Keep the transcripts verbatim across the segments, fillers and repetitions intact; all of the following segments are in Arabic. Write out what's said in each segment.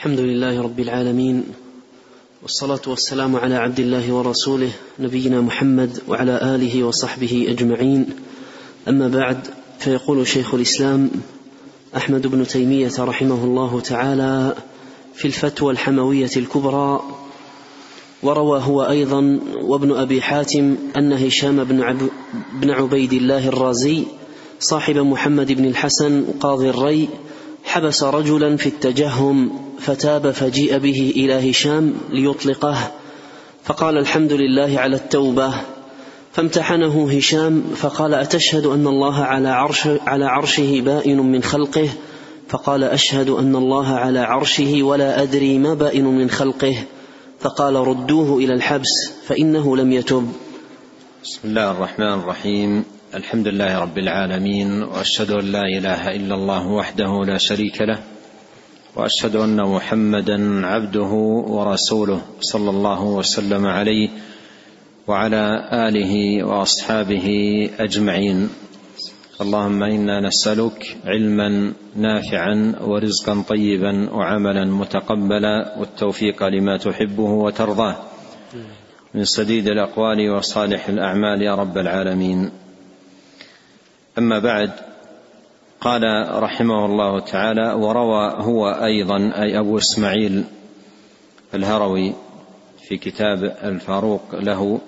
الحمد لله رب العالمين، والصلاة والسلام على عبد الله ورسوله نبينا محمد وعلى آله وصحبه أجمعين. أما بعد، فيقول شيخ الإسلام أحمد بن تيمية رحمه الله تعالى في الفتوى الحموية الكبرى: وروى هو أيضا وابن أبي حاتم أن هشام بن, عب بن عبيد الله الرازي صاحب محمد بن الحسن قاضي الري حبس رجلا في التجهم فتاب، فجيء به إلى هشام ليطلقه، فقال: الحمد لله على التوبة. فامتحنه هشام فقال: أتشهد أن الله على, عرش على عرشه بائن من خلقه؟ فقال: أشهد أن الله على عرشه ولا أدري ما بائن من خلقه. فقال: ردوه إلى الحبس فإنه لم يتب. بسم الله الرحمن الرحيم. الحمد لله رب العالمين، وأشهد أن لا إله إلا الله وحده لا شريك له، وأشهد أن محمدا عبده ورسوله صلى الله وسلم عليه وعلى آله وأصحابه أجمعين. اللهم إنا نسألك علما نافعا ورزقا طيبا وعملا متقبلا والتوفيق لما تحبه وترضاه من سديد الأقوال وصالح الأعمال يا رب العالمين. أما بعد، قال رحمه الله تعالى: وروى هو أيضا، أي أبو إسماعيل الهروي في كتاب الفاروق له،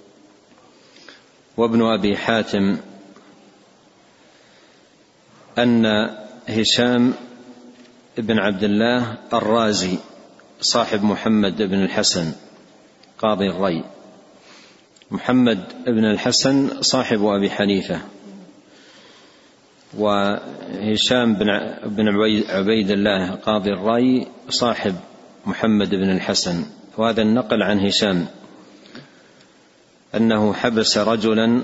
وابن أبي حاتم أن هشام بن عبد الله الرازي صاحب محمد بن الحسن قاضي الري. محمد بن الحسن صاحب أبي حنيفة، وهشام بن عبيد الله قاضي الري صاحب محمد بن الحسن. وهذا النقل عن هشام أنه حبس رجلا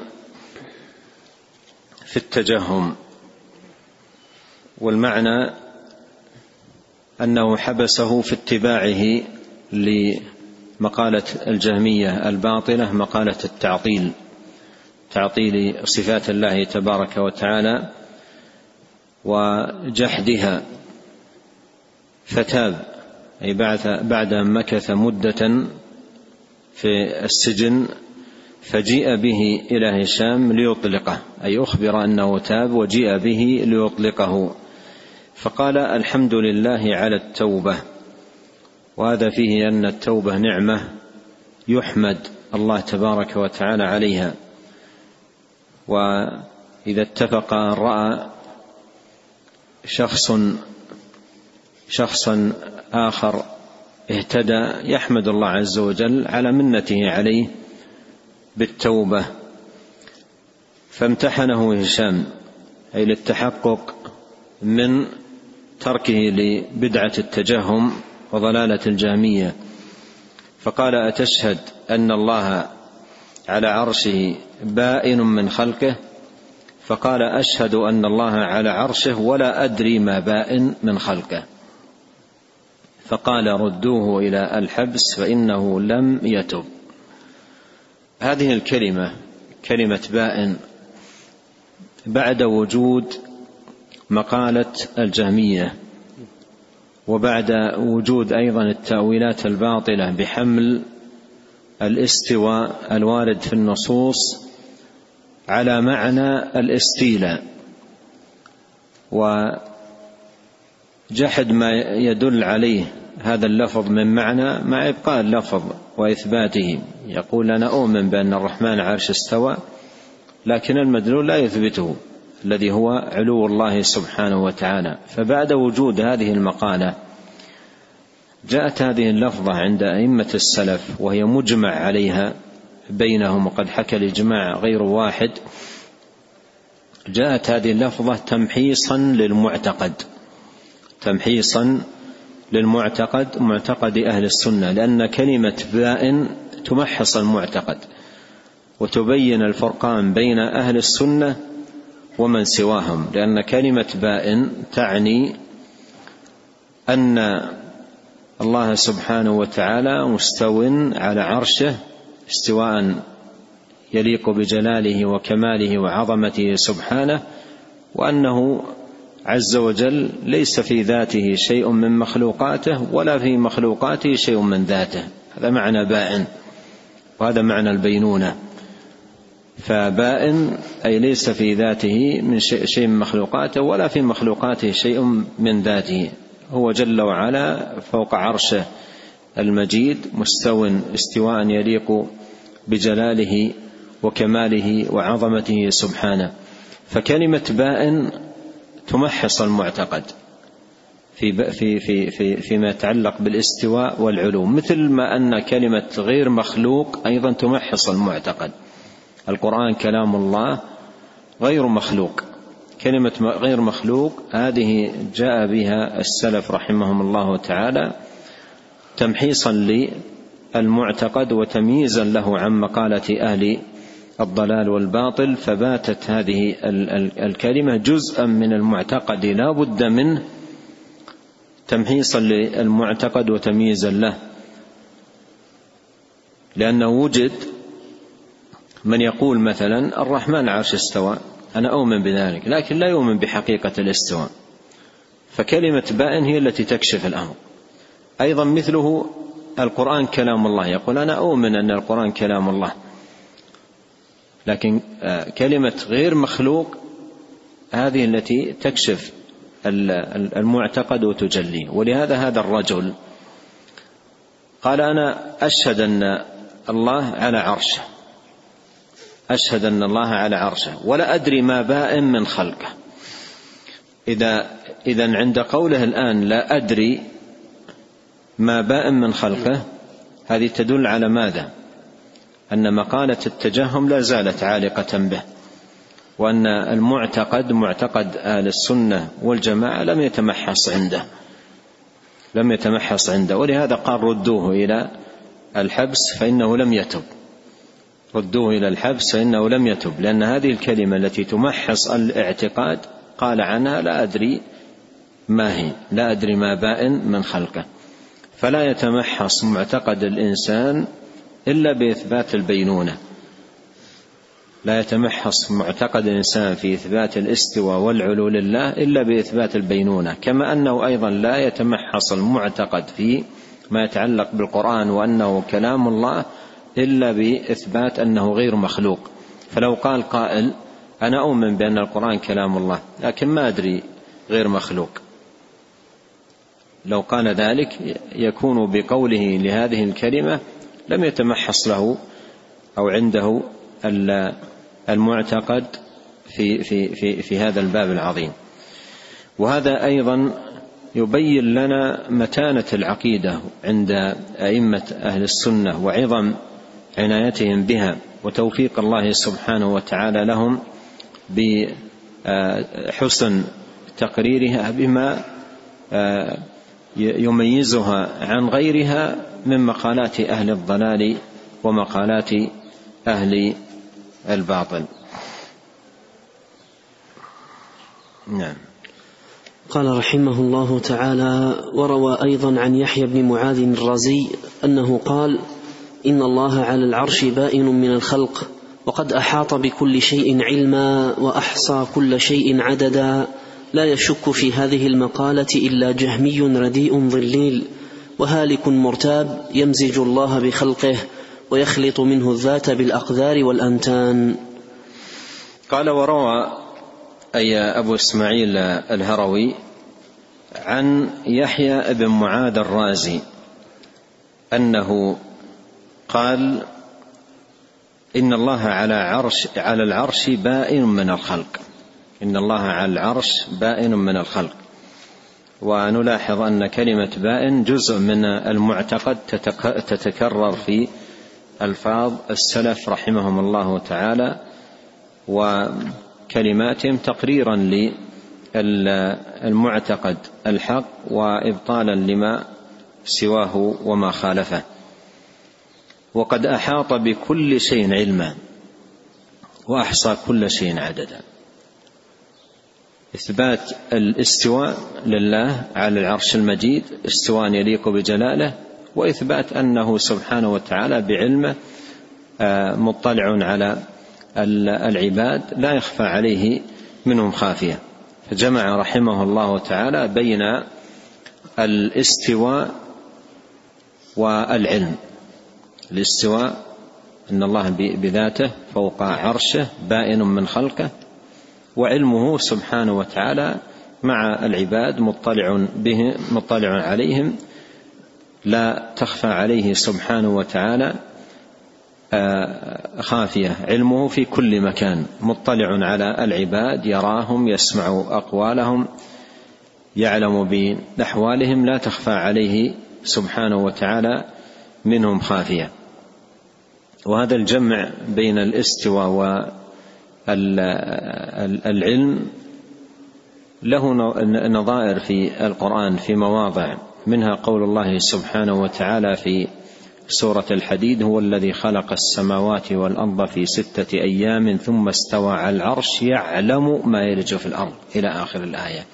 في التجهم، والمعنى أنه حبسه في اتباعه لمقالة الجهمية الباطلة، مقالة التعطيل، تعطيل صفات الله تبارك وتعالى وجحدها، فتاب، أي بعد أن مكث مدة في السجن، فجيء به إلى هشام ليطلقه، أي أخبر أنه تاب وجيء به ليطلقه، فقال: الحمد لله على التوبة. وهذا فيه أن التوبة نعمة يحمد الله تبارك وتعالى عليها، وإذا اتفق أن رأى شخص شخصا آخر اهتدى يحمد الله عز وجل على منته عليه بالتوبة. فامتحنه هشام، أي للتحقق من تركه لبدعة التجهم وضلالة الجهمية، فقال: أتشهد أن الله على عرشه بائن من خلقه؟ فقال: أشهد أن الله على عرشه ولا أدري ما بائن من خلقه. فقال: ردوه إلى الحبس فإنه لم يتب. هذه الكلمة، كلمة بائن، بعد وجود مقالة الجهمية، وبعد وجود أيضا التأويلات الباطلة بحمل الاستواء الوارد في النصوص على معنى الاستيلاء، وجحد ما يدل عليه هذا اللفظ من معنى مع إبقاء اللفظ وإثباته. يقول: أنا أؤمن بأن الرحمن عرش استوى، لكن المدلول لا يثبته، الذي هو علو الله سبحانه وتعالى. فبعد وجود هذه المقالة جاءت هذه اللفظة عند أئمة السلف، وهي مجمع عليها بينهم، وقد حكى الإجماع غير واحد. جاءت هذه اللفظة تمحيصا للمعتقد، تمحيصا للمعتقد، معتقد أهل السنة، لأن كلمة بائن تمحص المعتقد وتبين الفرقان بين أهل السنة ومن سواهم، لأن كلمة بائن تعني أن الله سبحانه وتعالى مستو على عرشه استواء يليق بجلاله وكماله وعظمته سبحانه، وأنه عز وجل ليس في ذاته شيء من مخلوقاته ولا في مخلوقاته شيء من ذاته. هذا معنى بائن، وهذا معنى البينونة. فبائن أي ليس في ذاته من شيء من مخلوقاته ولا في مخلوقاته شيء من ذاته. هو جل وعلا فوق عرشه المجيد مستو استواء يليق بجلاله وكماله وعظمته سبحانه. فكلمة بائن تمحص المعتقد في في في في فيما يتعلق بالاستواء والعلو، مثل ما أن كلمة غير مخلوق أيضا تمحص المعتقد. القرآن كلام الله غير مخلوق. كلمة غير مخلوق هذه جاء بها السلف رحمهم الله تعالى تمحيصا للمعتقد وتمييزا له عن مقالة أهل الضلال والباطل، فباتت هذه الكلمة جزءا من المعتقد لا بد منه تمحيصا للمعتقد وتمييزا له. لأنه وجد من يقول مثلا الرحمن عرش استوى، أنا أؤمن بذلك، لكن لا يؤمن بحقيقة الاستواء، فكلمة بائن هي التي تكشف الأمر. أيضا مثله القرآن كلام الله، يقول أنا أؤمن أن القرآن كلام الله، لكن كلمة غير مخلوق هذه التي تكشف المعتقد وتجليه. ولهذا هذا الرجل قال أنا أشهد أن الله على عرشه، أشهد أن الله على عرشه ولا أدري ما بائن من خلقه. إذا إذن عند قوله الآن لا أدري ما بائن من خلقه، هذه تدل على ماذا؟ أن مقالة التجهم لا زالت عالقة به، وأن المعتقد معتقد أهل السنة والجماعة لم يتمحص عنده لم يتمحص عنده ولهذا قال ردوه إلى الحبس فإنه لم يتب ردوه إلى الحبس فإنه لم يتب لأن هذه الكلمة التي تمحص الاعتقاد قال عنها لا أدري ما هي، لا أدري ما بائن من خلقه. فلا يتمحص معتقد الإنسان إلا بإثبات البينونة، لا يتمحص معتقد الإنسان في إثبات الاستواء والعلو لله إلا بإثبات البينونة، كما أنه أيضا لا يتمحص المعتقد في ما يتعلق بالقرآن وأنه كلام الله إلا بإثبات أنه غير مخلوق. فلو قال قائل أنا أؤمن بأن القرآن كلام الله لكن ما أدري غير مخلوق، لو قال ذلك يكون بقوله لهذه الكلمة لم يتمحص له أو عنده المعتقد في, في, في, في هذا الباب العظيم. وهذا أيضا يبين لنا متانة العقيدة عند أئمة أهل السنة وعظم عنايتهم بها وتوفيق الله سبحانه وتعالى لهم بحسن تقريرها بما يميزها عن غيرها من مقالات أهل الضلال ومقالات أهل الباطل. نعم. قال رحمه الله تعالى: وروى أيضا عن يحيى بن معاذ الرازي أنه قال: إن الله على العرش بائن من الخلق، وقد أحاط بكل شيء علما، وأحصى كل شيء عددا، لا يشك في هذه المقالة إلا جهمي رديء ضليل وهالك مرتاب يمزج الله بخلقه ويخلط منه الذات بالأقدار والأمتان. قال: وروى أي أبو إسماعيل الهروي عن يحيى بن معاذ الرازي أنه قال: إن الله على عرش على العرش بائن من الخلق. إن الله على العرش بائن من الخلق. ونلاحظ أن كلمة بائن جزء من المعتقد تتكرر في ألفاظ السلف رحمهم الله تعالى وكلماتهم تقريرا للمعتقد الحق وإبطالا لما سواه وما خالفه. وقد أحاط بكل شيء علما وأحصى كل شيء عددا. إثبات الاستواء لله على العرش المجيد استواء يليق بجلاله، وإثبات أنه سبحانه وتعالى بعلمه مطلع على العباد لا يخفى عليه منهم خافية. فجمع رحمه الله تعالى بين الاستواء والعلم. الاستواء أن الله بذاته فوق عرشه بائن من خلقه، وعلمه سبحانه وتعالى مع العباد مطلع به مطلع عليهم، لا تخفى عليه سبحانه وتعالى خافية. علمه في كل مكان، مطلع على العباد، يراهم، يسمع أقوالهم، يعلم بأحوالهم، لا تخفى عليه سبحانه وتعالى منهم خافية. وهذا الجمع بين الاستواء والعلم له نظائر في القرآن في مواضع، منها قول الله سبحانه وتعالى في سورة الحديد: هو الذي خلق السماوات والأرض في ستة أيام ثم استوى على العرش يعلم ما يلج في الأرض، إلى آخر الآية.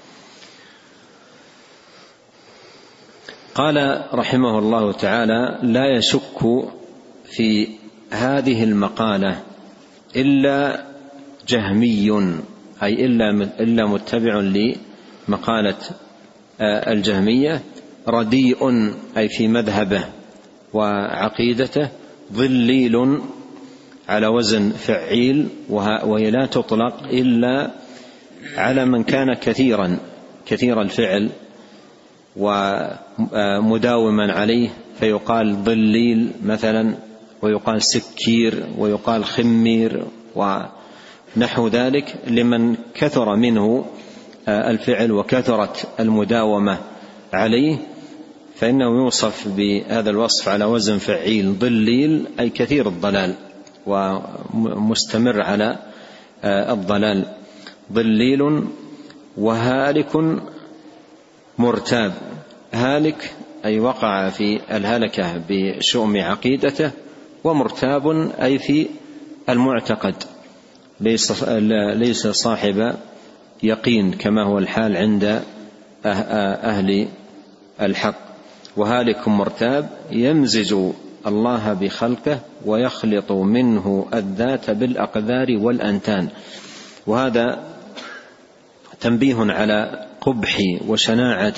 قال رحمه الله تعالى: لا يشك في هذه المقالة إلا جهمي، أي إلا متبع لمقالة الجهمية، رديء أي في مذهبه وعقيدته، ضليل على وزن فعيل، وهي لا تطلق إلا على من كان كثيرا كثير الفعل ومداوما عليه، فيقال ضليل مثلا، ويقال سكير، ويقال خمير ونحو ذلك، لمن كثر منه الفعل وكثرت المداومة عليه، فإنه يوصف بهذا الوصف على وزن فعيل، ضليل أي كثير الضلال ومستمر على الضلال، ضليل وهالك مرتاب. هالك أي وقع في الهلكة بشؤم عقيدته، ومرتاب أي في المعتقد، ليس ليس صاحب يقين كما هو الحال عند أهل الحق. وهالك مرتاب يمزج الله بخلقه ويخلط منه الذات بالأقدار والأنتان. وهذا تنبيه على قبح وشناعة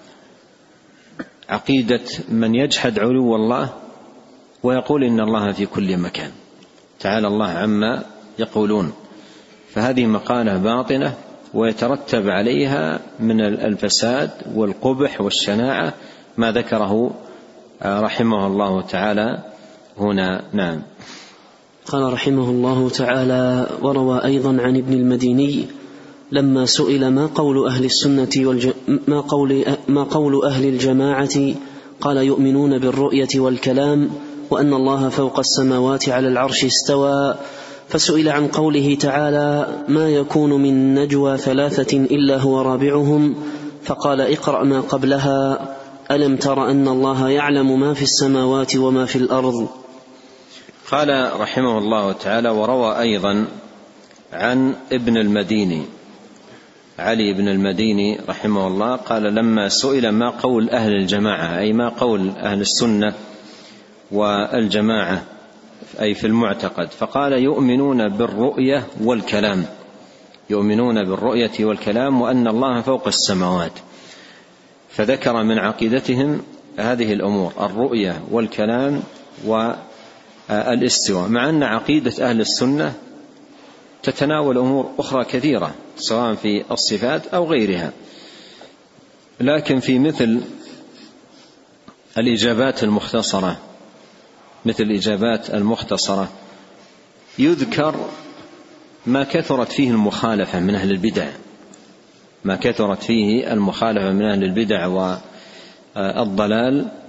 عقيدة من يجحد علو الله ويقول إن الله في كل مكان، تعالى الله عما يقولون. فهذه مقالة باطنة، ويترتب عليها من الفساد والقبح والشناعة ما ذكره رحمه الله تعالى هنا. نعم. قال رحمه الله تعالى: وروى أيضا عن ابن المديني لما سئل ما قول أهل السنة والج... ما قول ما قول أهل الجماعة، قال: يؤمنون بالرؤية والكلام، وأن الله فوق السماوات على العرش استوى. فسئل عن قوله تعالى: ما يكون من نجوى ثلاثة إلا هو رابعهم، فقال: اقرأ ما قبلها: ألم تر أن الله يعلم ما في السماوات وما في الأرض. قال رحمه الله تعالى: وروى أيضا عن ابن المديني، علي بن المديني رحمه الله، قال: لما سئل ما قول أهل الجماعة، أي ما قول أهل السنة والجماعة أي في المعتقد، فقال: يؤمنون بالرؤية والكلام، يؤمنون بالرؤية والكلام، وأن الله فوق السماوات. فذكر من عقيدتهم هذه الأمور: الرؤية والكلام والاستواء، مع أن عقيدة أهل السنة تتناول أمور أخرى كثيرة سواء في الصفات أو غيرها، لكن في مثل الإجابات المختصرة مثل الإجابات المختصرة يذكر ما كثرت فيه المخالفة من أهل البدع، ما كثرت فيه المخالفة من أهل البدع والضلال،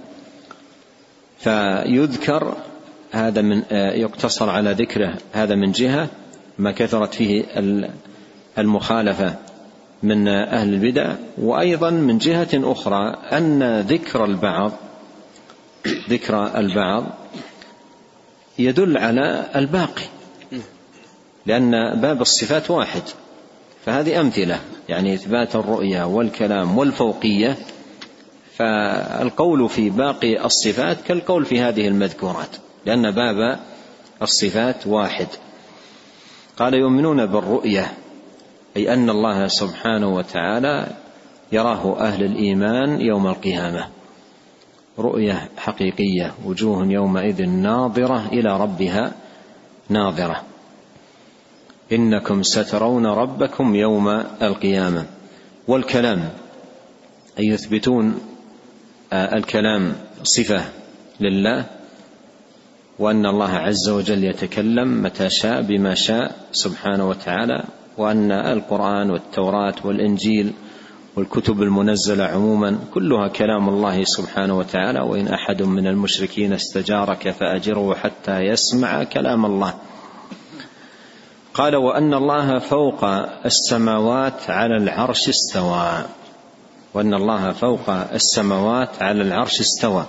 فيذكر هذا من يقتصر على ذكره هذا من جهة ما كثرت فيه المخالفة من أهل البدع، وأيضا من جهة أخرى أن ذكر البعض ذكر البعض يدل على الباقي، لأن باب الصفات واحد. فهذه أمثلة، يعني إثبات الرؤية والكلام والفوقية، فالقول في باقي الصفات كالقول في هذه المذكورات، لأن باب الصفات واحد. قال: يؤمنون بالرؤية أي أن الله سبحانه وتعالى يراه أهل الإيمان يوم القيامة رؤية حقيقية، وجوه يومئذ ناظرة إلى ربها ناظرة. إنكم سترون ربكم يوم القيامة. والكلام أي يثبتون الكلام صفة لله، وأن الله عز وجل يتكلم متى شاء بما شاء سبحانه وتعالى، وأن القرآن والتوراة والإنجيل والكتب المنزلة عموما كلها كلام الله سبحانه وتعالى. وإن أحد من المشركين استجارك فأجره حتى يسمع كلام الله. قال وأن الله فوق السماوات على العرش استوى. وأن الله فوق السماوات على العرش استوى،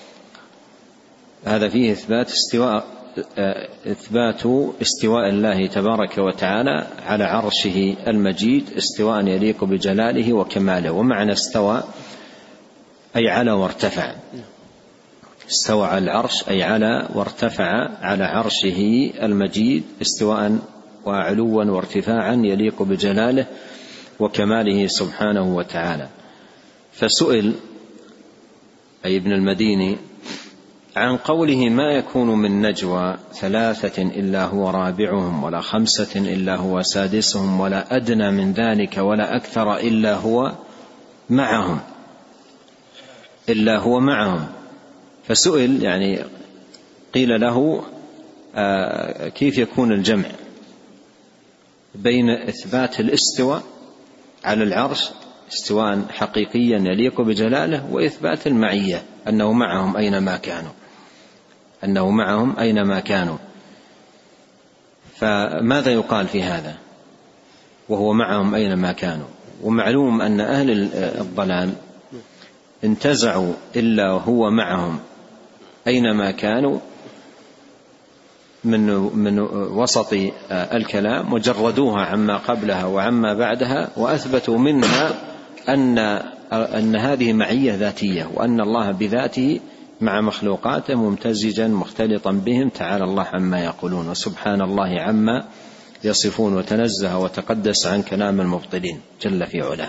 هذا فيه إثبات استواء إثبات استواء الله تبارك وتعالى على عرشه المجيد استواء يليق بجلاله وكماله. ومعنى استوى أي على وارتفع، استوى على العرش أي على وارتفع على عرشه المجيد استواء وعلوا وارتفاعا يليق بجلاله وكماله سبحانه وتعالى. فسئل أي ابن المديني عن قوله ما يكون من نجوى ثلاثة إلا هو رابعهم ولا خمسة إلا هو سادسهم ولا أدنى من ذلك ولا أكثر إلا هو معهم إلا هو معهم. فسئل يعني قيل له آه كيف يكون الجمع بين إثبات الاستواء على العرش استواء حقيقيا يليق بجلاله وإثبات المعية أنه معهم أينما كانوا أنه معهم أينما كانوا. فماذا يقال في هذا وهو معهم أينما كانوا؟ ومعلوم أن أهل الضلال انتزعوا إلا هو معهم أينما كانوا من من وسط الكلام وجردوها عما قبلها وعما بعدها، وأثبتوا منها أن أن هذه معية ذاتية، وأن الله بذاته مع مخلوقاته ممتزجا مختلطا بهم تعالى الله عما يقولون وسبحان الله عما يصفون وتنزه وتقدس عن كلام المبطلين جل في علاه.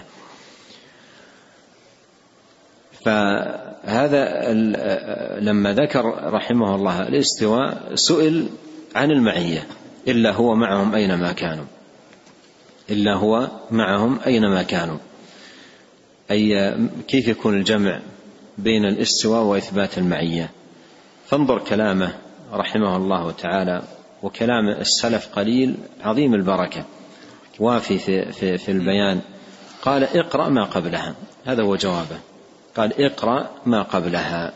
فهذا لما ذكر رحمه الله الاستواء سئل عن المعية إلا هو معهم أينما كانوا إلا هو معهم أينما كانوا أي كيف يكون الجمع بين الاستواء وإثبات المعية؟ فانظر كلامه رحمه الله تعالى، وكلام السلف قليل عظيم البركة وافي في, في, في البيان. قال اقرأ ما قبلها، هذا هو جوابه. قال اقرأ ما قبلها.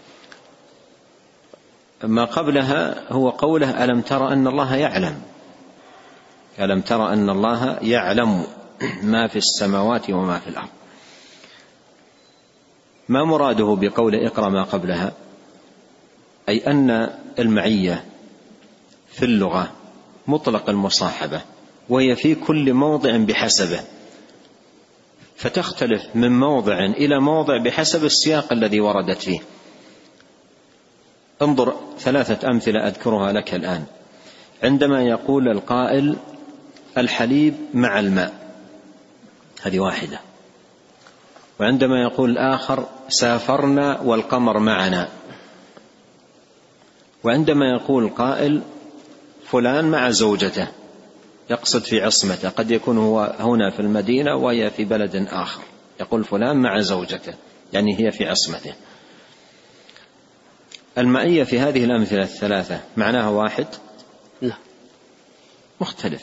ما قبلها هو قوله ألم ترى أن الله يعلم ألم ترى أن الله يعلم ما في السماوات وما في الأرض. ما مراده بقول اقرأ ما قبلها؟ أي أن المعية في اللغة مطلق المصاحبة، وهي في كل موضع بحسبه، فتختلف من موضع إلى موضع بحسب السياق الذي وردت فيه. انظر ثلاثة أمثلة أذكرها لك الآن. عندما يقول القائل الحليب مع الماء، هذه واحدة. وعندما يقول الآخر سافرنا والقمر معنا. وعندما يقول القائل فلان مع زوجته، يقصد في عصمته، قد يكون هو هنا في المدينة وهي في بلد آخر، يقول فلان مع زوجته يعني هي في عصمته. المعية في هذه الأمثلة الثلاثة معناها واحد؟ لا، مختلف.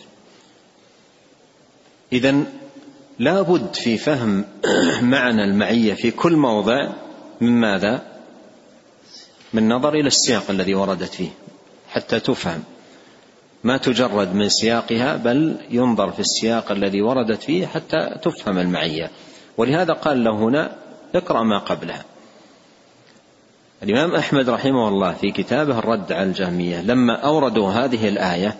إذن لا بد في فهم معنى المعية في كل موضع من ماذا؟ من نظر إلى السياق الذي وردت فيه حتى تفهم، ما تجرد من سياقها، بل ينظر في السياق الذي وردت فيه حتى تفهم المعية. ولهذا قال له هنا اقرأ ما قبلها. الإمام أحمد رحمه الله في كتابه الرد على الجهمية لما أوردوا هذه الآية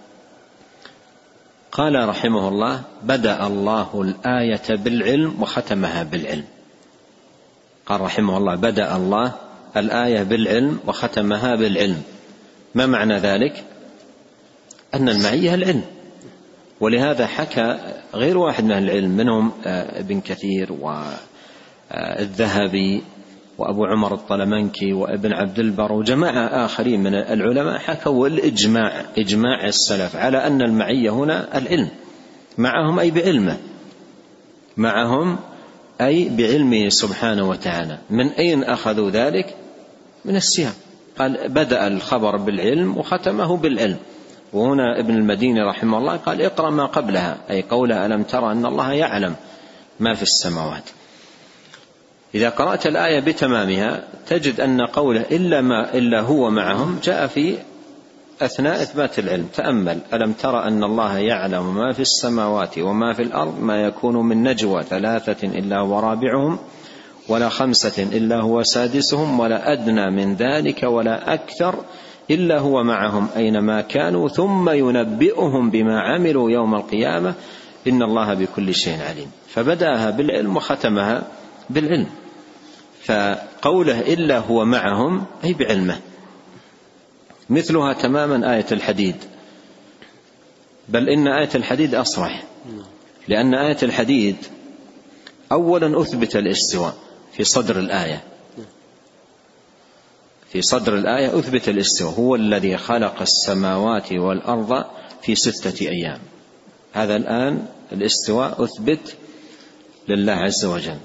قال رحمه الله بدأ الله الآية بالعلم وختمها بالعلم. قال رحمه الله بدأ الله الآية بالعلم وختمها بالعلم. ما معنى ذلك؟ أن المعية العلم، ولهذا حكى غير واحد من العلم منهم ابن كثير والذهبي وأبو عمر الطلمنكي وابن عبد البر وجماعة آخرين من العلماء حكوا الإجماع إجماع السلف على أن المعية هنا العلم، معهم أي بعلمه، معهم أي بعلمه سبحانه وتعالى. من أين أخذوا ذلك؟ من السياق، قال بدأ الخبر بالعلم وختمه بالعلم. وهنا ابن المديني رحمه الله قال اقرأ ما قبلها، أي قوله ألم ترى أن الله يعلم ما في السماوات. إذا قرأت الآية بتمامها تجد أن قوله إلا, ما إلا هو معهم جاء في أثناء إثبات العلم. تأمل: ألم ترى أن الله يعلم ما في السماوات وما في الأرض، ما يكون من نجوى ثلاثة إلا هو رابعهم ولا خمسة إلا هو سادسهم ولا أدنى من ذلك ولا أكثر إلا هو معهم أينما كانوا ثم ينبئهم بما عملوا يوم القيامة إن الله بكل شيء عليم. فبدأها بالعلم وختمها بالعلم. فقوله إلا هو معهم أي بعلمه. مثلها تماما آية الحديد، بل إن آية الحديد أصرح، لأن آية الحديد أولا أثبت الاستواء في صدر الآية، في صدر الآية أثبت الاستواء، هو الذي خلق السماوات والأرض في ستة أيام. هذا الآن الاستواء أثبت لله عز وجل.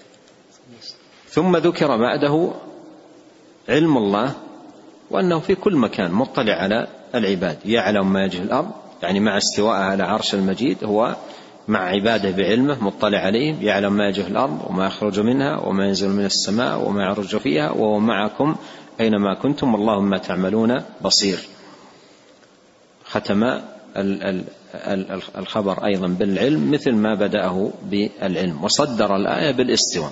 ثم ذكر بعده علم الله وأنه في كل مكان مطلع على العباد، يعلم ما يجري الأرض، يعني مع استواءه على عرش المجيد هو مع عباده بعلمه مطلع عليهم، يعلم ما يجري الأرض وما يخرج منها وما ينزل من السماء وما يعرج فيها وهو معكم أينما كنتم والله ما تعملون بصير. ختم الخبر أيضا بالعلم مثل ما بدأه بالعلم، وصدر الآية بالاستواء.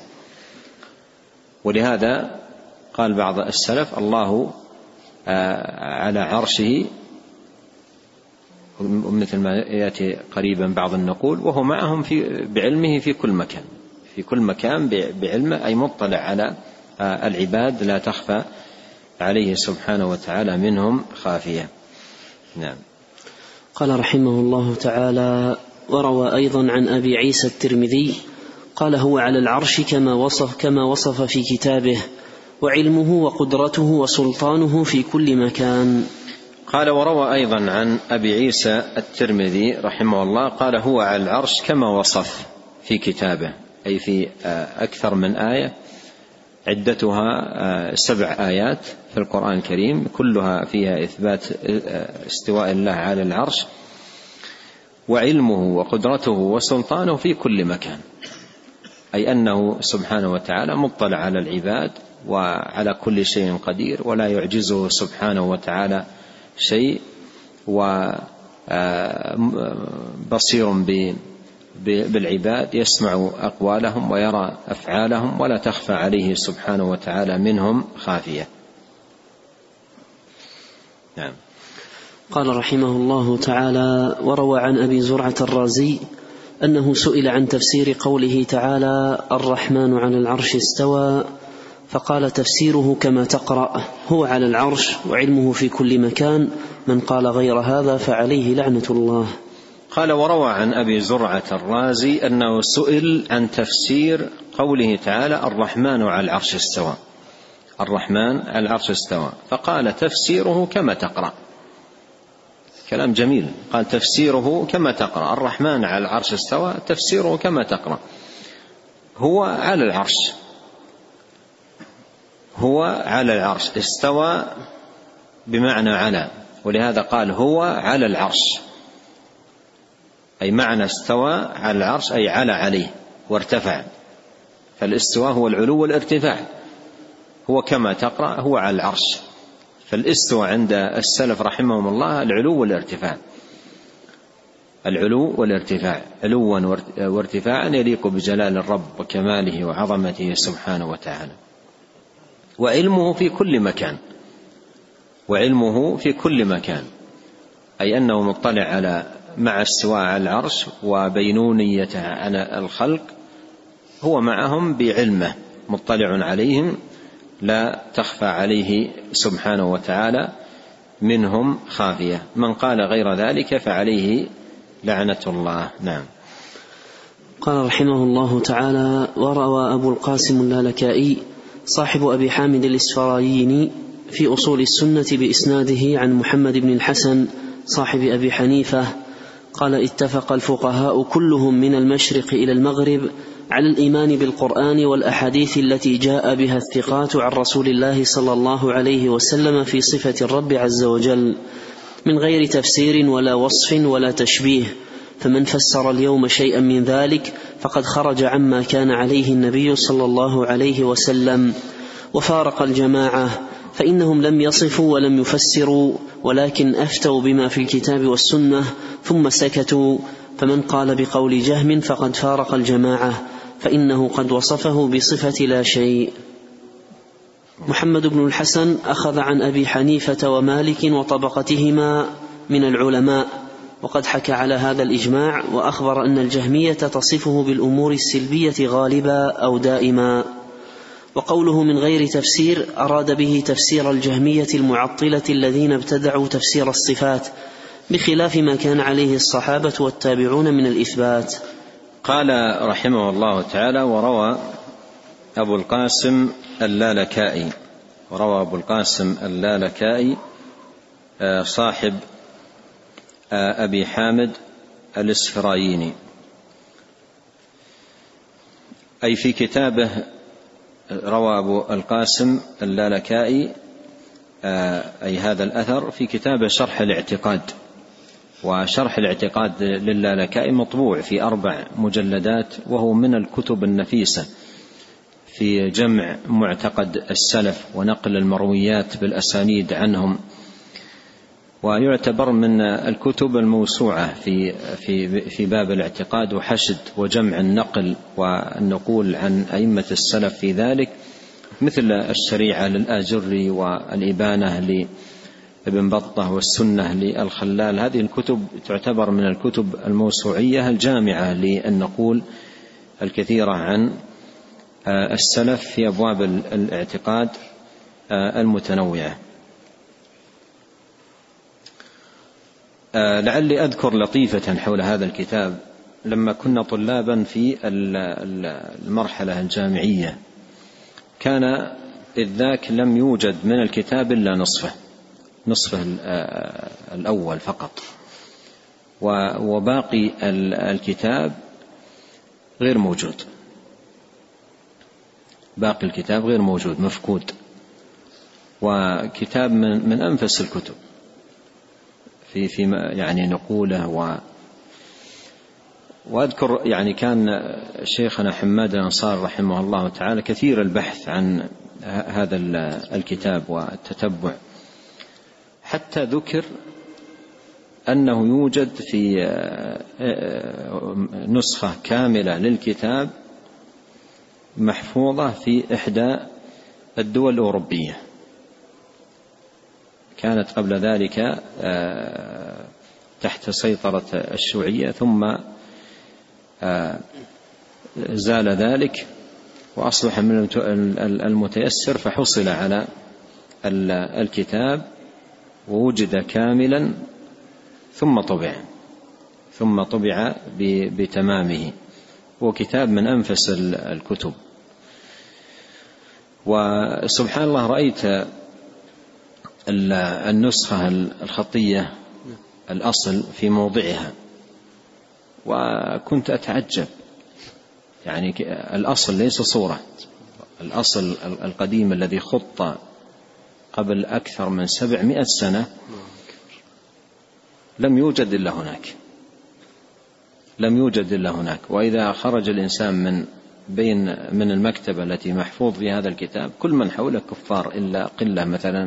ولهذا قال بعض السلف الله على عرشه، مثل ما يأتي قريبا بعض النقول، وهو معهم في بعلمه في كل مكان، في كل مكان بعلمه، أي مطلع على العباد لا تخفى عليه سبحانه وتعالى منهم خافية. نعم. قال رحمه الله تعالى: وروى أيضا عن أبي عيسى الترمذي قال هو على العرش كما وصف, كما وصف في كتابه، وعلمه وقدرته وسلطانه في كل مكان. قال وروى أيضا عن أبي عيسى الترمذي رحمه الله قال هو على العرش كما وصف في كتابه، أي في أكثر من آية، عدتها سبع آيات في القرآن الكريم كلها فيها إثبات استواء الله على العرش، وعلمه وقدرته وسلطانه في كل مكان، أي أنه سبحانه وتعالى مطلع على العباد وعلى كل شيء قدير، ولا يعجزه سبحانه وتعالى شيء، وبصير بالعباد، يسمع أقوالهم ويرى أفعالهم ولا تخفى عليه سبحانه وتعالى منهم خافية. نعم. قال رحمه الله تعالى: وروى عن أبي زرعة الرازي أنه سئل عن تفسير قوله تعالى الرحمن على العرش استوى، فقال تفسيره كما تقرأ، هو على العرش وعلمه في كل مكان، من قال غير هذا فعليه لعنة الله. قال وروى عن أبي زرعة الرازي أنه سئل عن تفسير قوله تعالى الرحمن على العرش استوى، الرحمن على العرش استوى، فقال تفسيره كما تقرأ. كلام جميل، قال تفسيره كما تقرأ، الرحمن على العرش استوى تفسيره كما تقرأ، هو على العرش، هو على العرش، استوى بمعنى على، ولهذا قال هو على العرش، أي معنى استوى على العرش أي على عليه وارتفع، فالاستواء هو العلو والارتفاع، هو كما تقرأ هو على العرش. فالاستواء عند السلف رحمهم الله العلو والارتفاع، العلو والارتفاع، علوا وارتفاعا يليق بجلال الرب وكماله وعظمته سبحانه وتعالى. وعلمه في كل مكان، وعلمه في كل مكان، أي أنه مطلع على مع استواء على العرش وبينونيته على الخلق، هو معهم بعلمه مطلع عليهم لا تخفى عليه سبحانه وتعالى منهم خافية، من قال غير ذلك فعليه لعنة الله. نعم. قال رحمه الله تعالى: وروى أبو القاسم اللالكائي صاحب أبي حامد الإسفرايني في أصول السنة بإسناده عن محمد بن الحسن صاحب أبي حنيفة قال: اتفق الفقهاء كلهم من المشرق إلى المغرب على الإيمان بالقرآن والأحاديث التي جاء بها الثقات عن رسول الله صلى الله عليه وسلم في صفة الرب عز وجل من غير تفسير ولا وصف ولا تشبيه، فمن فسر اليوم شيئا من ذلك فقد خرج عما كان عليه النبي صلى الله عليه وسلم وفارق الجماعة، فإنهم لم يصفوا ولم يفسروا ولكن أفتوا بما في الكتاب والسنة ثم سكتوا، فمن قال بقول جهم فقد فارق الجماعة فإنه قد وصفه بصفة لا شيء. محمد بن الحسن أخذ عن أبي حنيفة ومالك وطبقتهما من العلماء، وقد حكى على هذا الإجماع وأخبر أن الجهمية تصفه بالأمور السلبية غالبا أو دائما. وقوله من غير تفسير أراد به تفسير الجهمية المعطلة الذين ابتدعوا تفسير الصفات بخلاف ما كان عليه الصحابة والتابعون من الإثبات. قال رحمه الله تعالى: وروى أبو القاسم اللالكائي وروى أبو القاسم اللالكائي صاحب أبي حامد الإسفرايني، أي في كتابه روى أبو القاسم اللالكائي أي هذا الأثر في كتابه شرح الاعتقاد، وشرح الاعتقاد للالكائي مطبوع في أربع مجلدات، وهو من الكتب النفيسة في جمع معتقد السلف ونقل المرويات بالأسانيد عنهم، ويعتبر من الكتب الموسوعة في في في باب الاعتقاد وحشد وجمع النقل والنقول عن أئمة السلف في ذلك، مثل الشريعة للآجري والإبانة لابن بطة والسنة للخلال. هذه الكتب تعتبر من الكتب الموسوعية الجامعة للنقول الكثيرة عن السلف في أبواب الاعتقاد المتنوعة. لعلي أذكر لطيفة حول هذا الكتاب. لما كنا طلابا في المرحلة الجامعية كان إذ ذاك لم يوجد من الكتاب إلا نصفه نصفه الأول فقط، وباقي الكتاب غير موجود، باقي الكتاب غير موجود مفقود، وكتاب من, من أنفس الكتب في في يعني نقوله. و وأذكر يعني كان شيخنا حماد الأنصار رحمه الله تعالى كثير البحث عن هذا الكتاب والتتبع، حتى ذكر أنه يوجد في نسخة كاملة للكتاب محفوظة في إحدى الدول الأوروبية، كانت قبل ذلك تحت سيطرة الشيوعية، ثم زال ذلك وأصبح من المتيسر فحصل على الكتاب ووجد كاملا ثم طبع ثم طبع بتمامه، وكتاب من أنفس الكتب. وسبحان الله رأيت النسخة الخطية الأصل في موضعها وكنت أتعجب، يعني الأصل ليس صورة، الأصل القديم الذي خط قبل أكثر من سبعمائة سنة لم يوجد إلا هناك لم يوجد إلا هناك وإذا خرج الإنسان من بين من المكتبة التي محفوظ في هذا الكتاب كل من حوله كفار إلا قلة مثلا،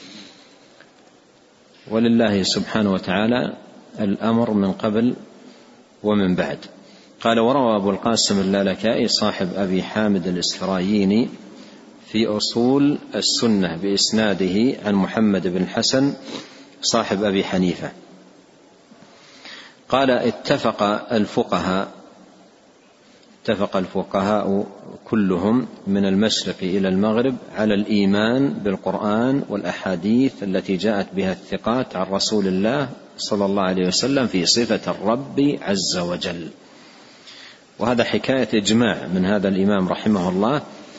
ولله سبحانه وتعالى الأمر من قبل ومن بعد. قال: وروى أبو القاسم اللالكائي صاحب أبي حامد الإسفرايني في أصول السنة بإسناده عن محمد بن الحسن صاحب أبي حنيفة قال: اتفق الفقهاء اتفق الفقهاء كلهم من المشرق إلى المغرب على الإيمان بالقرآن والأحاديث التي جاءت بها الثقات عن رسول الله صلى الله عليه وسلم في صفة الرب عز وجل. وهذا حكاية إجماع من هذا الإمام رحمه الله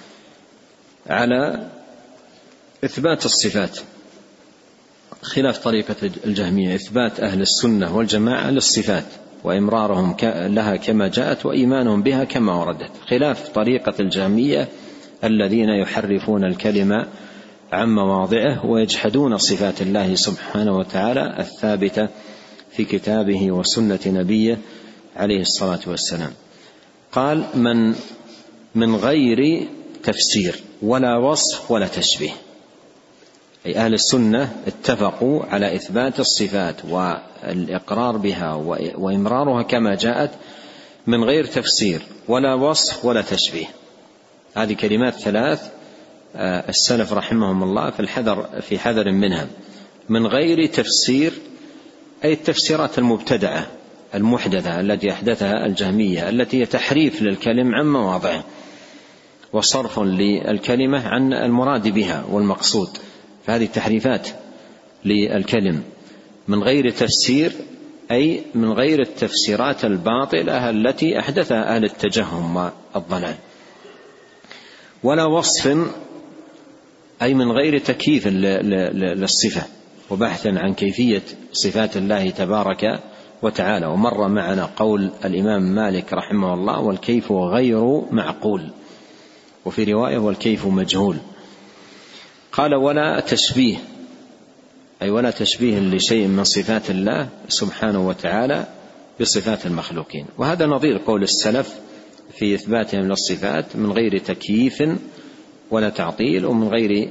على إثبات الصفات، خلاف طريقة الجهمية، إثبات أهل السنة والجماعة للصفات وإمرارهم لها كما جاءت وإيمانهم بها كما وردت، خلاف طريقة الجهمية الذين يحرفون الكلمة عن مواضعه ويجحدون صفات الله سبحانه وتعالى الثابتة في كتابه وسنة نبيه عليه الصلاة والسلام. قال من من غير تفسير ولا وصف ولا تشبيه، أي أهل السنة اتفقوا على إثبات الصفات والإقرار بها وإمرارها كما جاءت من غير تفسير ولا وصف ولا تشبيه. هذه كلمات ثلاث السلف رحمهم الله في الحذر في حذر منها. من غير تفسير أي التفسيرات المبتدعة المحدثة التي أحدثها الجهمية، التي هي تحريف للكلم عن مواضعه وصرف للكلمة عن المراد بها والمقصود، فهذه تحريفات للكلم. من غير تفسير أي من غير التفسيرات الباطلة التي أحدثها أهل التجهم والضلال. ولا وصف أي من غير تكييف للصفة وبحث عن كيفية صفات الله تبارك وتعالى. ومر معنا قول الإمام مالك رحمه الله والكيف غير معقول، وفي رواية والكيف مجهول. قال ولا تشبيه أي ولا تشبيه لشيء من صفات الله سبحانه وتعالى بصفات المخلوقين. وهذا نظير قول السلف في إثباتهم للصفات من غير تكييف ولا تعطيل، ومن غير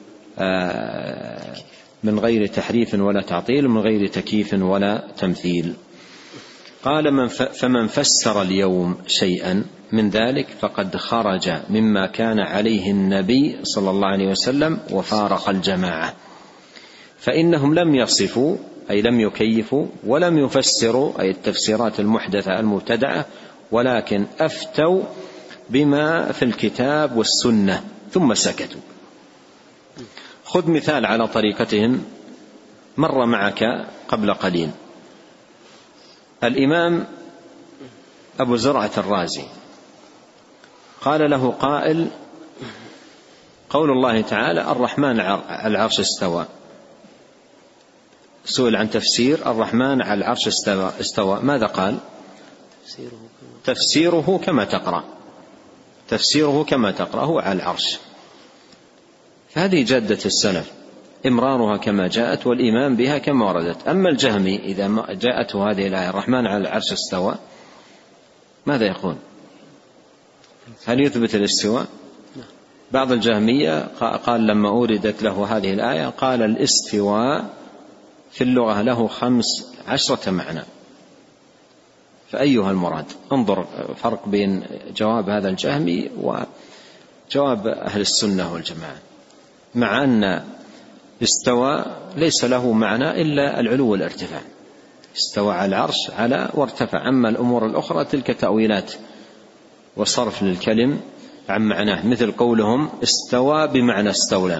آه من غير تحريف ولا تعطيل، ومن غير تكييف ولا تمثيل. قال من فمن فسر اليوم شيئا من ذلك فقد خرج مما كان عليه النبي صلى الله عليه وسلم وفارق الجماعة، فإنهم لم يصفوا أي لم يكيفوا ولم يفسروا أي التفسيرات المحدثة المبتدعة، ولكن أفتوا بما في الكتاب والسنة ثم سكتوا. خذ مثال على طريقتهم مر معك قبل قليل. الإمام أبو زرعة الرازي قال له قائل قول الله تعالى الرحمن على العرش استوى، سئل عن تفسير الرحمن على العرش استوى, استوى. ماذا قال؟ تفسيره كما تقرأ، تفسيره كما تقرأ هو على العرش. فهذه جادة السلف، إمرارها كما جاءت والإيمان بها كما وردت. أما الجهمي إذا جاءته هذه الآية الرحمن على العرش استوى ماذا يقول؟ هل يثبت الاستواء؟ بعض الجهمية قال لما أوردت له هذه الآية قال الاستواء في اللغة له خمس عشرة معنى، فأيها المراد؟ انظر فرق بين جواب هذا الجهمي وجواب أهل السنة والجماعة. مع أن استوى ليس له معنى إلا العلو والارتفاع، استوى على العرش على وارتفع. أما الأمور الأخرى تلك تأويلات وصرف للكلم عن معناه، مثل قولهم استوى بمعنى استولى.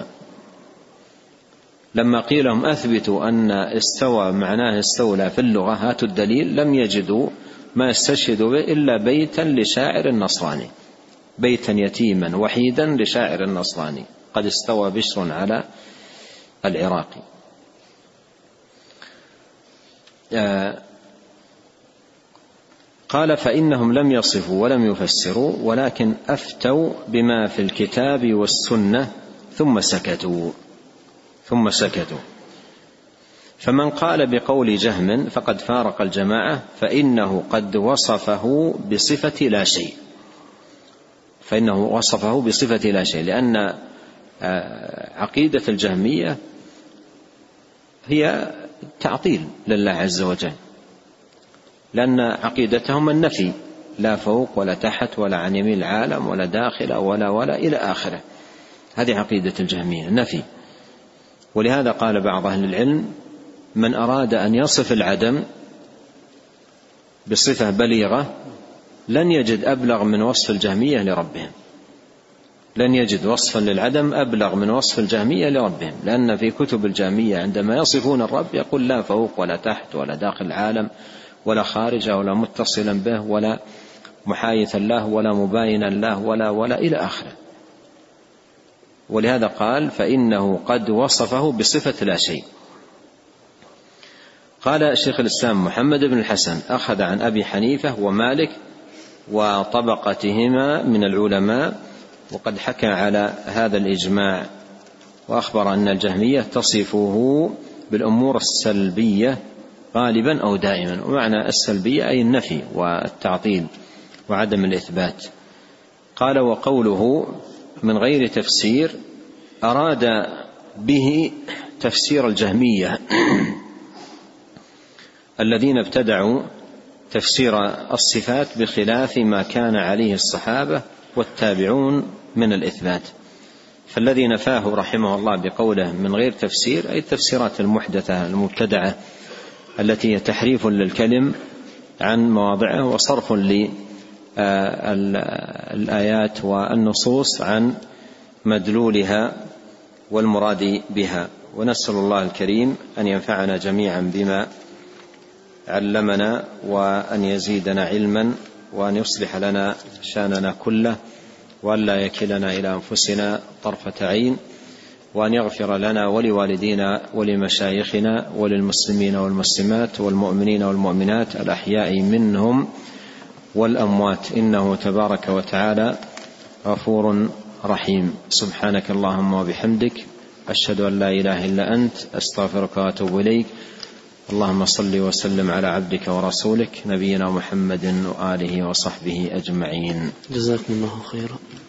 لما قيل لهم أثبتوا أن استوى معناه استولى في اللغة هاتوا الدليل، لم يجدوا ما يستشهدوا به إلا بيتا لشاعر النصراني، بيتا يتيما وحيدا لشاعر النصراني قد استوى بشر على العراقي. آه قال فإنهم لم يصفوا ولم يفسروا ولكن أفتوا بما في الكتاب والسنة ثم سكتوا ثم سكتوا فمن قال بقول جهم فقد فارق الجماعة، فإنه قد وصفه بصفة لا شيء، فإنه وصفه بصفة لا شيء، لأن عقيدة الجهمية هي تعطيل لله عز وجل، لأن عقيدتهم النفي، لا فوق ولا تحت ولا عن يمين العالم ولا داخل ولا ولا إلى آخره. هذه عقيدة الجهمية، نفي. ولهذا قال بعض أهل العلم من أراد أن يصف العدم بصفة بليغة لن يجد أبلغ من وصف الجهمية لربهم، لن يجد وصفا للعدم أبلغ من وصف الجهمية لربهم، لأن في كتب الجهمية عندما يصفون الرب يقول لا فوق ولا تحت ولا داخل العالم ولا خارجه ولا متصلا به ولا محايثا له ولا مباينا له ولا ولا إلى آخره. ولهذا قال فإنه قد وصفه بصفة لا شيء. قال شيخ الإسلام محمد بن الحسن أخذ عن أبي حنيفة ومالك وطبقتهما من العلماء، وقد حكى على هذا الإجماع وأخبر أن الجهمية تصفه بالأمور السلبية غالبا أو دائما، ومعنى السلبية أي النفي والتعطيل وعدم الإثبات. قال وقوله من غير تفسير أراد به تفسير الجهمية الذين ابتدعوا تفسير الصفات بخلاف ما كان عليه الصحابة والتابعون من الإثبات. فالذي نفاه رحمه الله بقوله من غير تفسير أي التفسيرات المحدثة المبتدعة التي هي تحريف للكلم عن مواضعه وصرف للآيات والنصوص عن مدلولها والمراد بها. ونسأل الله الكريم أن ينفعنا جميعا بما علمنا وأن يزيدنا علما وأن يصلح لنا شأننا كله وأن لا يكلنا إلى أنفسنا طرفة عين، وأن يغفر لنا ولوالدينا ولمشايخنا وللمسلمين والمسلمات والمؤمنين والمؤمنات الأحياء منهم والأموات، إنه تبارك وتعالى غفور رحيم. سبحانك اللهم وبحمدك أشهد أن لا إله إلا أنت أستغفرك وأتوب إليك. اللهم صل وسلم على عبدك ورسولك نبينا محمد وآله وصحبه أجمعين. جزاكم الله خيرا.